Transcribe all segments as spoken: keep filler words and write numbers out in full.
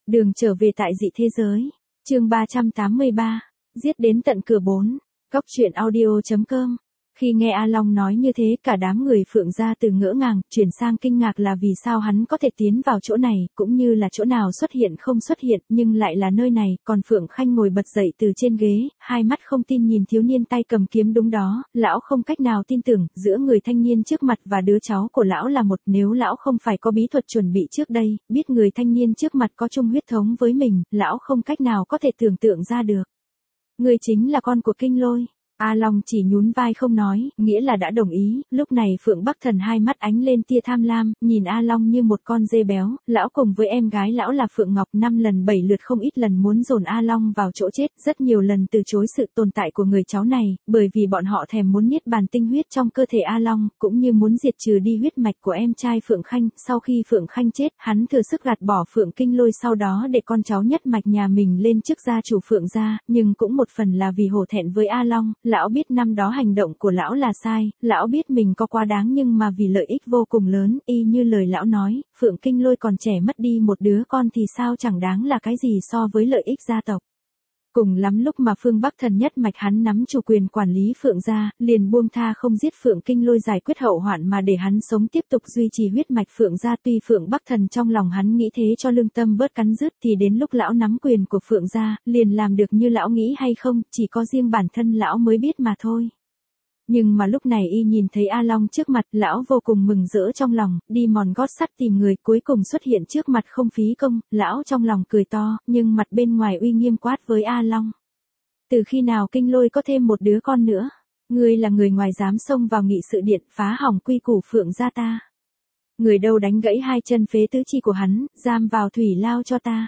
Đường trở về tại dị thế giới. Chương ba trăm tám mươi ba. Giết đến tận cửa bốn. Cóc truyện audio chấm com. Khi nghe A Long nói như thế, cả đám người Phượng gia từ ngỡ ngàng, chuyển sang kinh ngạc là vì sao hắn có thể tiến vào chỗ này, cũng như là chỗ nào xuất hiện không xuất hiện, nhưng lại là nơi này, còn Phượng Khanh ngồi bật dậy từ trên ghế, hai mắt không tin nhìn thiếu niên tay cầm kiếm đúng đó, lão không cách nào tin tưởng, giữa người thanh niên trước mặt và đứa cháu của lão là một, nếu lão không phải có bí thuật chuẩn bị trước đây, biết người thanh niên trước mặt có chung huyết thống với mình, lão không cách nào có thể tưởng tượng ra được. Người chính là con của Kinh Lôi. A Long chỉ nhún vai không nói, nghĩa là đã đồng ý, lúc này Phượng Bắc Thần hai mắt ánh lên tia tham lam, nhìn A Long như một con dê béo, lão cùng với em gái lão là Phượng Ngọc năm lần bảy lượt không ít lần muốn dồn A Long vào chỗ chết, rất nhiều lần từ chối sự tồn tại của người cháu này, bởi vì bọn họ thèm muốn niết bàn tinh huyết trong cơ thể A Long, cũng như muốn diệt trừ đi huyết mạch của em trai Phượng Khanh, sau khi Phượng Khanh chết, hắn thừa sức gạt bỏ Phượng Kinh Lôi sau đó để con cháu nhất mạch nhà mình lên chức gia chủ Phượng gia, nhưng cũng một phần là vì hổ thẹn với A Long. Lão biết năm đó hành động của lão là sai, lão biết mình có quá đáng nhưng mà vì lợi ích vô cùng lớn, y như lời lão nói, Phượng Kinh Lôi còn trẻ mất đi một đứa con thì sao chẳng đáng là cái gì so với lợi ích gia tộc. Cùng lắm lúc mà Phương Bắc Thần nhất mạch hắn nắm chủ quyền quản lý Phượng gia, liền buông tha không giết Phượng Kinh Lôi giải quyết hậu hoạn mà để hắn sống tiếp tục duy trì huyết mạch Phượng gia. Tuy Phượng Bắc Thần trong lòng hắn nghĩ thế cho lương tâm bớt cắn rứt thì đến lúc lão nắm quyền của Phượng gia, liền làm được như lão nghĩ hay không, chỉ có riêng bản thân lão mới biết mà thôi. Nhưng mà lúc này y nhìn thấy A Long trước mặt, lão vô cùng mừng rỡ trong lòng, đi mòn gót sắt tìm người, cuối cùng xuất hiện trước mặt không phí công, lão trong lòng cười to, nhưng mặt bên ngoài uy nghiêm quát với A Long. Từ khi nào Kinh Lôi có thêm một đứa con nữa? Ngươi là người ngoài dám xông vào nghị sự điện, phá hỏng quy củ Phượng gia ta. Người đâu đánh gãy hai chân phế tứ chi của hắn, giam vào thủy lao cho ta.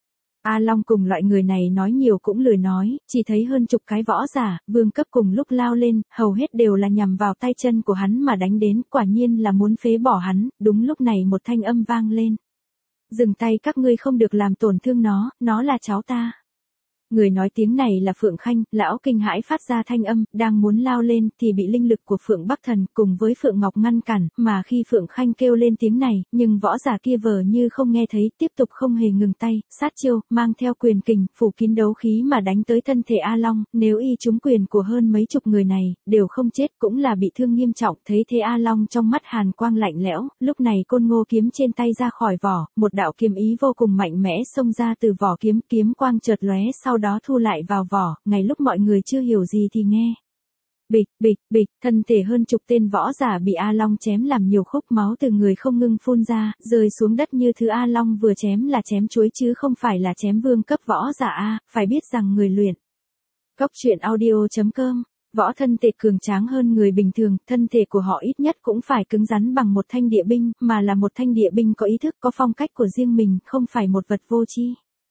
A Long cùng loại người này nói nhiều cũng lười nói, chỉ thấy hơn chục cái võ giả, vương cấp cùng lúc lao lên, hầu hết đều là nhằm vào tay chân của hắn mà đánh đến, quả nhiên là muốn phế bỏ hắn. Đúng lúc này một thanh âm vang lên. Dừng tay các ngươi, không được làm tổn thương nó, nó là cháu ta. Người nói tiếng này là Phượng Khanh, lão kinh hãi phát ra thanh âm, đang muốn lao lên thì bị linh lực của Phượng Bắc Thần cùng với Phượng Ngọc ngăn cản, mà khi Phượng Khanh kêu lên tiếng này, nhưng võ giả kia vờ như không nghe thấy, tiếp tục không hề ngừng tay, sát chiêu, mang theo quyền kình, phủ kín đấu khí mà đánh tới thân thể A Long, nếu y trúng quyền của hơn mấy chục người này, đều không chết cũng là bị thương nghiêm trọng. Thấy thế A Long trong mắt hàn quang lạnh lẽo, lúc này côn ngô kiếm trên tay ra khỏi vỏ, một đạo kiếm ý vô cùng mạnh mẽ xông ra từ vỏ kiếm, kiếm quang chợt lóe sau đó thu lại vào vỏ, ngay lúc mọi người chưa hiểu gì thì nghe. Bịch, bịch, bịch, thân thể hơn chục tên võ giả bị A Long chém làm nhiều khúc, máu từ người không ngưng phun ra, rơi xuống đất như thứ A Long vừa chém là chém chuối chứ không phải là chém vương cấp võ giả A, phải biết rằng người luyện. Cóc truyện audio chấm com. Võ thân thể cường tráng hơn người bình thường, thân thể của họ ít nhất cũng phải cứng rắn bằng một thanh địa binh, mà là một thanh địa binh có ý thức, có phong cách của riêng mình, không phải một vật vô tri.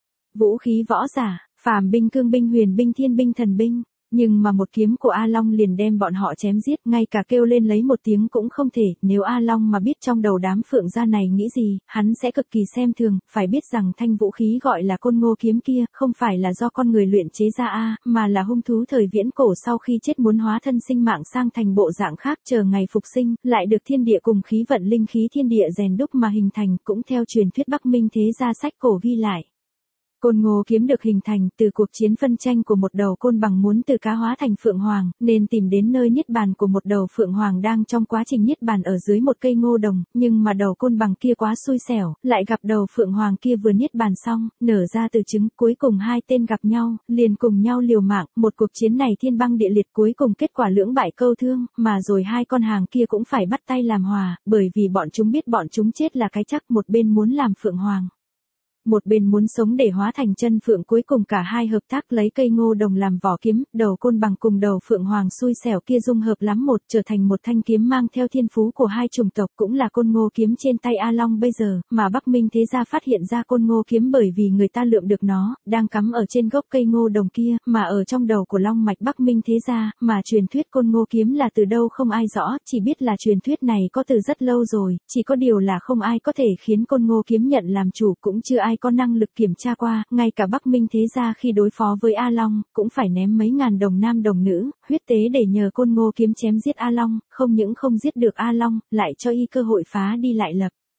Vũ khí võ giả, phàm binh, cương binh, huyền binh, thiên binh, thần binh, nhưng mà một kiếm của A Long liền đem bọn họ chém giết, ngay cả kêu lên lấy một tiếng cũng không thể. Nếu A Long mà biết trong đầu đám Phượng gia này nghĩ gì, hắn sẽ cực kỳ xem thường, phải biết rằng thanh vũ khí gọi là côn ngô kiếm kia, không phải là do con người luyện chế ra A, mà là hung thú thời viễn cổ sau khi chết muốn hóa thân sinh mạng sang thành bộ dạng khác, chờ ngày phục sinh, lại được thiên địa cùng khí vận linh khí thiên địa rèn đúc mà hình thành, cũng theo truyền thuyết Bắc Minh thế gia sách cổ ghi lại. Côn ngô kiếm được hình thành từ cuộc chiến phân tranh của một đầu côn bằng muốn từ cá hóa thành Phượng Hoàng, nên tìm đến nơi niết bàn của một đầu Phượng Hoàng đang trong quá trình niết bàn ở dưới một cây ngô đồng, nhưng mà đầu côn bằng kia quá xui xẻo, lại gặp đầu Phượng Hoàng kia vừa niết bàn xong, nở ra từ trứng, cuối cùng hai tên gặp nhau, liền cùng nhau liều mạng, một cuộc chiến này thiên băng địa liệt, cuối cùng kết quả lưỡng bại câu thương, mà rồi hai con hàng kia cũng phải bắt tay làm hòa, bởi vì bọn chúng biết bọn chúng chết là cái chắc, một bên muốn làm Phượng Hoàng, một bên muốn sống để hóa thành chân phượng, cuối cùng cả hai hợp tác lấy cây ngô đồng làm vỏ kiếm, đầu côn bằng cùng đầu Phượng Hoàng xui xẻo kia dung hợp lắm một, trở thành một thanh kiếm mang theo thiên phú của hai chủng tộc, cũng là côn ngô kiếm trên tay A Long bây giờ, mà Bắc Minh thế gia phát hiện ra côn ngô kiếm bởi vì người ta lượm được nó, đang cắm ở trên gốc cây ngô đồng kia, mà ở trong đầu của Long mạch Bắc Minh thế gia, mà truyền thuyết côn ngô kiếm là từ đâu không ai rõ, chỉ biết là truyền thuyết này có từ rất lâu rồi, chỉ có điều là không ai có thể khiến côn ngô kiếm nhận làm chủ, cũng chưa ai có năng lực kiểm tra qua, ngay cả Bắc Minh thế gia khi đối phó với A Long, cũng phải ném mấy ngàn đồng nam đồng nữ, huyết tế để nhờ côn ngô kiếm chém giết A Long, không những không giết được A Long, lại cho y cơ hội phá đi lại lập.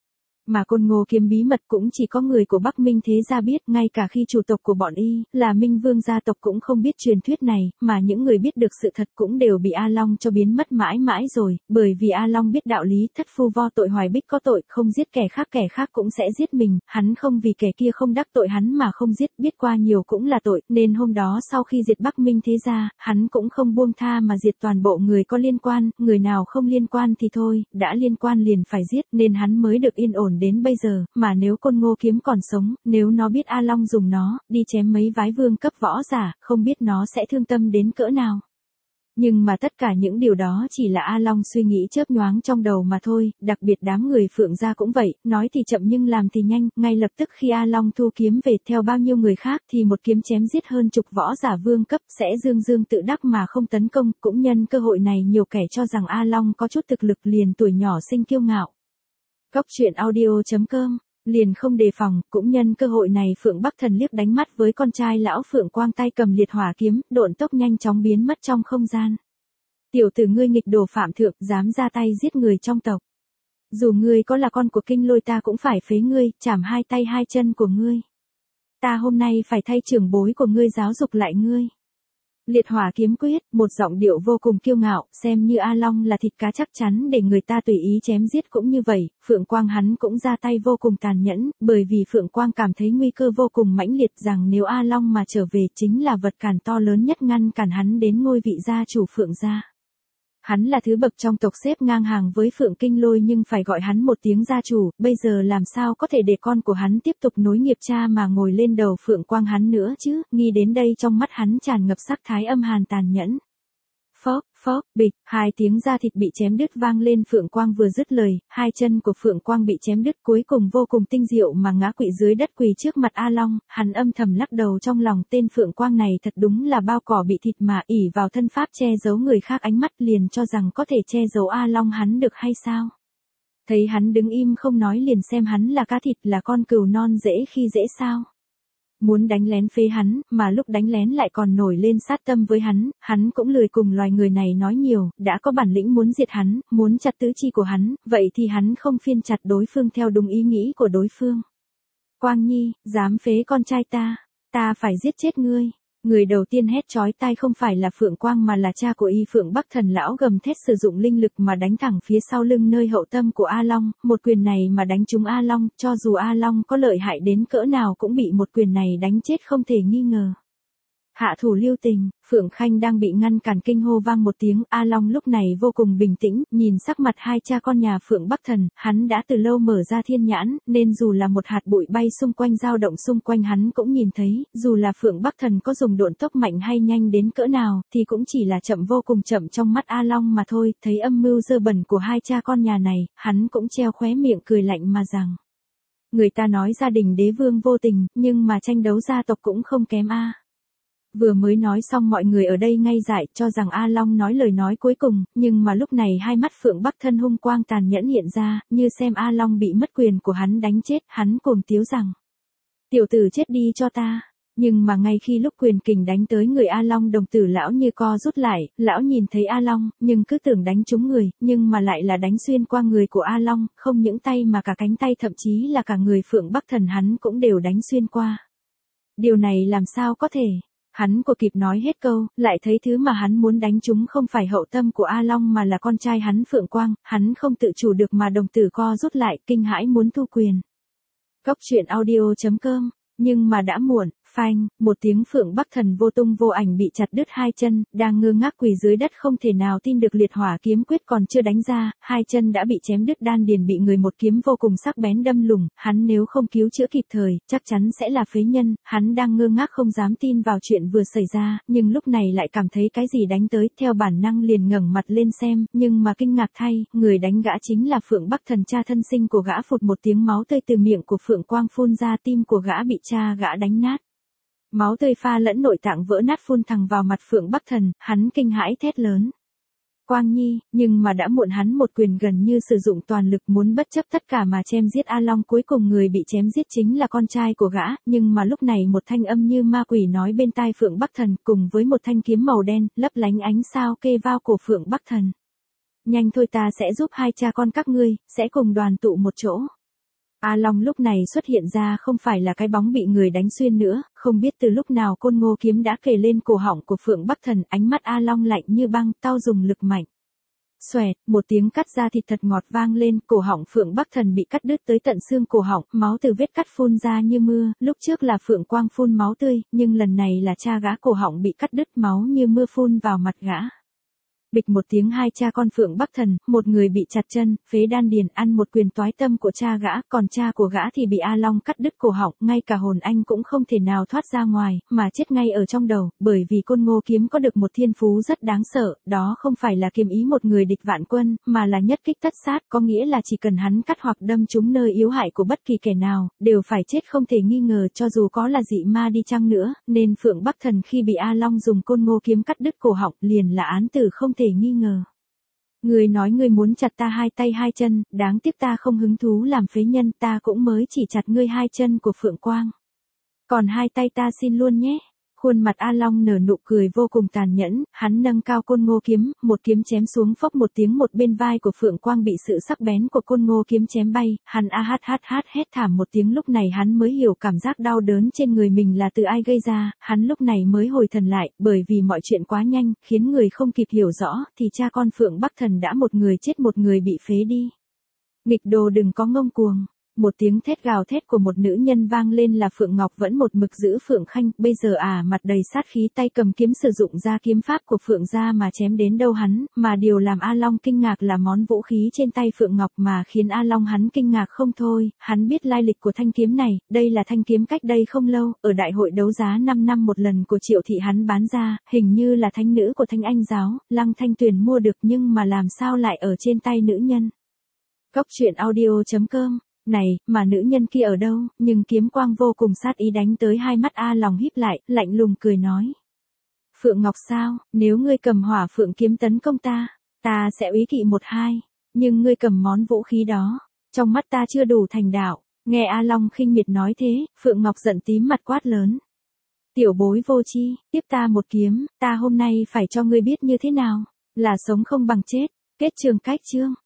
Mà Côn Ngô Kiếm bí mật cũng chỉ có người của Bắc Minh thế gia biết, ngay cả khi chủ tộc của bọn y, là Minh Vương gia tộc cũng không biết truyền thuyết này, mà những người biết được sự thật cũng đều bị A Long cho biến mất mãi mãi rồi, bởi vì A Long biết đạo lý thất phu vo tội hoài bích có tội, không giết kẻ khác kẻ khác cũng sẽ giết mình, hắn không vì kẻ kia không đắc tội hắn mà không giết, biết qua nhiều cũng là tội, nên hôm đó sau khi diệt Bắc Minh thế gia, hắn cũng không buông tha mà diệt toàn bộ người có liên quan, người nào không liên quan thì thôi, đã liên quan liền phải giết, nên hắn mới được yên ổn đến bây giờ, mà nếu Côn Ngô Kiếm còn sống, nếu nó biết A Long dùng nó, đi chém mấy vái vương cấp võ giả, không biết nó sẽ thương tâm đến cỡ nào. Nhưng mà tất cả những điều đó chỉ là A Long suy nghĩ chớp nhoáng trong đầu mà thôi, đặc biệt đám người Phượng gia cũng vậy, nói thì chậm nhưng làm thì nhanh, ngay lập tức khi A Long thu kiếm về theo bao nhiêu người khác thì một kiếm chém giết hơn chục võ giả vương cấp sẽ dương dương tự đắc mà không tấn công, cũng nhân cơ hội này nhiều kẻ cho rằng A Long có chút thực lực liền tuổi nhỏ sinh kiêu ngạo. Góc truyện audio chấm com liền không đề phòng, cũng nhân cơ hội này Phượng Bắc Thần liếc đánh mắt với con trai lão Phượng Quang tay cầm liệt hỏa kiếm, độn tốc nhanh chóng biến mất trong không gian. Tiểu tử ngươi nghịch đồ phạm thượng, dám ra tay giết người trong tộc. Dù ngươi có là con của kinh lôi ta cũng phải phế ngươi, chảm hai tay hai chân của ngươi. Ta hôm nay phải thay trưởng bối của ngươi giáo dục lại ngươi. Liệt hỏa kiếm quyết, một giọng điệu vô cùng kiêu ngạo, xem như A Long là thịt cá chắc chắn để người ta tùy ý chém giết cũng như vậy, Phượng Quang hắn cũng ra tay vô cùng tàn nhẫn, bởi vì Phượng Quang cảm thấy nguy cơ vô cùng mãnh liệt rằng nếu A Long mà trở về chính là vật cản to lớn nhất ngăn cản hắn đến ngôi vị gia chủ Phượng gia. Hắn là thứ bậc trong tộc xếp ngang hàng với Phượng Kinh Lôi nhưng phải gọi hắn một tiếng gia chủ, bây giờ làm sao có thể để con của hắn tiếp tục nối nghiệp cha mà ngồi lên đầu Phượng Quang hắn nữa chứ, nghĩ đến đây trong mắt hắn tràn ngập sắc thái âm hàn tàn nhẫn. Phốc, phốc, bịch, hai tiếng da thịt bị chém đứt vang lên Phượng Quang vừa dứt lời, hai chân của Phượng Quang bị chém đứt cuối cùng vô cùng tinh diệu mà ngã quỵ dưới đất quỳ trước mặt A Long, hắn âm thầm lắc đầu trong lòng tên Phượng Quang này thật đúng là bao cỏ bị thịt mà ỷ vào thân pháp che giấu người khác ánh mắt liền cho rằng có thể che giấu A Long hắn được hay sao. Thấy hắn đứng im không nói liền xem hắn là cá thịt là con cừu non dễ khi dễ sao. Muốn đánh lén phế hắn, mà lúc đánh lén lại còn nổi lên sát tâm với hắn, hắn cũng lười cùng loài người này nói nhiều, đã có bản lĩnh muốn diệt hắn, muốn chặt tứ chi của hắn, vậy thì hắn không phiên chặt đối phương theo đúng ý nghĩ của đối phương. Quang Nhi, dám phế con trai ta, ta phải giết chết ngươi. Người đầu tiên hét chói tai không phải là Phượng Quang mà là cha của y Phượng Bắc Thần lão gầm thét sử dụng linh lực mà đánh thẳng phía sau lưng nơi hậu tâm của A Long, một quyền này mà đánh trúng A Long, cho dù A Long có lợi hại đến cỡ nào cũng bị một quyền này đánh chết không thể nghi ngờ. Hạ thủ lưu tình, Phượng Khanh đang bị ngăn cản kinh hô vang một tiếng, A Long lúc này vô cùng bình tĩnh, nhìn sắc mặt hai cha con nhà Phượng Bắc Thần, hắn đã từ lâu mở ra thiên nhãn, nên dù là một hạt bụi bay xung quanh dao động xung quanh hắn cũng nhìn thấy, dù là Phượng Bắc Thần có dùng độn tốc mạnh hay nhanh đến cỡ nào, thì cũng chỉ là chậm vô cùng chậm trong mắt A Long mà thôi, thấy âm mưu dơ bẩn của hai cha con nhà này, hắn cũng treo khóe miệng cười lạnh mà rằng. Người ta nói gia đình đế vương vô tình, nhưng mà tranh đấu gia tộc cũng không kém a. Vừa mới nói xong mọi người ở đây ngay dại cho rằng A Long nói lời nói cuối cùng, nhưng mà lúc này hai mắt Phượng Bắc Thân hung quang tàn nhẫn hiện ra, như xem A Long bị mất quyền của hắn đánh chết, hắn cuồng tiếu rằng. Tiểu tử chết đi cho ta. Nhưng mà ngay khi lúc quyền kình đánh tới người A Long đồng tử lão như co rút lại, lão nhìn thấy A Long, nhưng cứ tưởng đánh trúng người, nhưng mà lại là đánh xuyên qua người của A Long, không những tay mà cả cánh tay thậm chí là cả người Phượng Bắc Thần hắn cũng đều đánh xuyên qua. Điều này làm sao có thể? Hắn của kịp nói hết câu, lại thấy thứ mà hắn muốn đánh trúng không phải hậu tâm của A Long mà là con trai hắn Phượng Quang, hắn không tự chủ được mà đồng tử co rút lại, kinh hãi muốn thu quyền. Góc truyện audio chấm com, nhưng mà đã muộn, phanh, một tiếng Phượng Bắc Thần vô tung vô ảnh bị chặt đứt hai chân, đang ngơ ngác quỳ dưới đất không thể nào tin được liệt hỏa kiếm quyết còn chưa đánh ra, hai chân đã bị chém đứt đan điền bị người một kiếm vô cùng sắc bén đâm lủng, hắn nếu không cứu chữa kịp thời, chắc chắn sẽ là phế nhân, hắn đang ngơ ngác không dám tin vào chuyện vừa xảy ra, nhưng lúc này lại cảm thấy cái gì đánh tới, theo bản năng liền ngẩng mặt lên xem, nhưng mà kinh ngạc thay, người đánh gã chính là Phượng Bắc Thần cha thân sinh của gã, phụt một tiếng máu tươi từ miệng của Phượng Quang phun ra, tim của gã bị cha gã đánh nát. Máu tươi pha lẫn nội tạng vỡ nát phun thẳng vào mặt Phượng Bắc Thần, hắn kinh hãi thét lớn. Quang Nhi, nhưng mà đã muộn, hắn một quyền gần như sử dụng toàn lực muốn bất chấp tất cả mà chém giết A Long, cuối cùng người bị chém giết chính là con trai của gã, nhưng mà lúc này một thanh âm như ma quỷ nói bên tai Phượng Bắc Thần cùng với một thanh kiếm màu đen, lấp lánh ánh sao kê vào cổ Phượng Bắc Thần. Nhanh thôi, ta sẽ giúp hai cha con các ngươi, sẽ cùng đoàn tụ một chỗ. A Long lúc này xuất hiện ra không phải là cái bóng bị người đánh xuyên nữa, không biết từ lúc nào côn ngô kiếm đã kề lên cổ họng của Phượng Bắc Thần, ánh mắt A Long lạnh như băng, tao dùng lực mạnh. Xoẹt, một tiếng cắt ra thịt thật ngọt vang lên, cổ họng Phượng Bắc Thần bị cắt đứt tới tận xương cổ họng, máu từ vết cắt phun ra như mưa, lúc trước là Phượng Quang phun máu tươi, nhưng lần này là cha gã cổ họng bị cắt đứt, máu như mưa phun vào mặt gã. Bịch một tiếng, hai cha con Phượng Bắc Thần, một người bị chặt chân, phế đan điền, ăn một quyền toái tâm của cha gã, còn cha của gã thì bị A Long cắt đứt cổ họng, ngay cả hồn anh cũng không thể nào thoát ra ngoài, mà chết ngay ở trong đầu, bởi vì côn ngô kiếm có được một thiên phú rất đáng sợ, đó không phải là kiếm ý một người địch vạn quân, mà là nhất kích tất sát, có nghĩa là chỉ cần hắn cắt hoặc đâm trúng nơi yếu hại của bất kỳ kẻ nào, đều phải chết không thể nghi ngờ, cho dù có là dị ma đi chăng nữa, nên Phượng Bắc Thần khi bị A Long dùng côn ngô kiếm cắt đứt cổ họng, liền là án tử không thể nghi ngờ. Ngươi nói ngươi muốn chặt ta hai tay hai chân, đáng tiếc ta không hứng thú làm phế nhân, ta cũng mới chỉ chặt ngươi hai chân của Phượng Quang. Còn hai tay ta xin luôn nhé. Khuôn mặt A Long nở nụ cười vô cùng tàn nhẫn, hắn nâng cao côn ngô kiếm, một kiếm chém xuống, phốc một tiếng, một bên vai của Phượng Quang bị sự sắc bén của côn ngô kiếm chém bay, hắn a hát hát hát hét thảm một tiếng, lúc này hắn mới hiểu cảm giác đau đớn trên người mình là từ ai gây ra, hắn lúc này mới hồi thần lại, bởi vì mọi chuyện quá nhanh, khiến người không kịp hiểu rõ, thì cha con Phượng Bắc Thần đã một người chết một người bị phế đi. Nghịch đồ đừng có ngông cuồng. Một tiếng thét gào thét của một nữ nhân vang lên, là Phượng Ngọc vẫn một mực giữ Phượng Khanh, bây giờ à mặt đầy sát khí, tay cầm kiếm sử dụng ra kiếm pháp của Phượng gia mà chém đến đâu hắn, mà điều làm A Long kinh ngạc là món vũ khí trên tay Phượng Ngọc mà khiến A Long hắn kinh ngạc không thôi, hắn biết lai lịch của thanh kiếm này, đây là thanh kiếm cách đây không lâu, ở đại hội đấu giá năm năm một lần của Triệu thị hắn bán ra, hình như là thánh nữ của Thanh Anh giáo, Lăng Thanh Tuyền mua được, nhưng mà làm sao lại ở trên tay nữ nhân. Cốc truyện audio chấm com. Này, mà nữ nhân kia ở đâu, nhưng kiếm quang vô cùng sát ý đánh tới, hai mắt A Long híp lại, lạnh lùng cười nói. Phượng Ngọc sao, nếu ngươi cầm hỏa phượng kiếm tấn công ta, ta sẽ úy kỵ một hai, nhưng ngươi cầm món vũ khí đó, trong mắt ta chưa đủ thành đạo. Nghe A Long khinh miệt nói thế, Phượng Ngọc giận tím mặt quát lớn. Tiểu bối vô tri, tiếp ta một kiếm, ta hôm nay phải cho ngươi biết như thế nào, là sống không bằng chết, kết trường cách chương.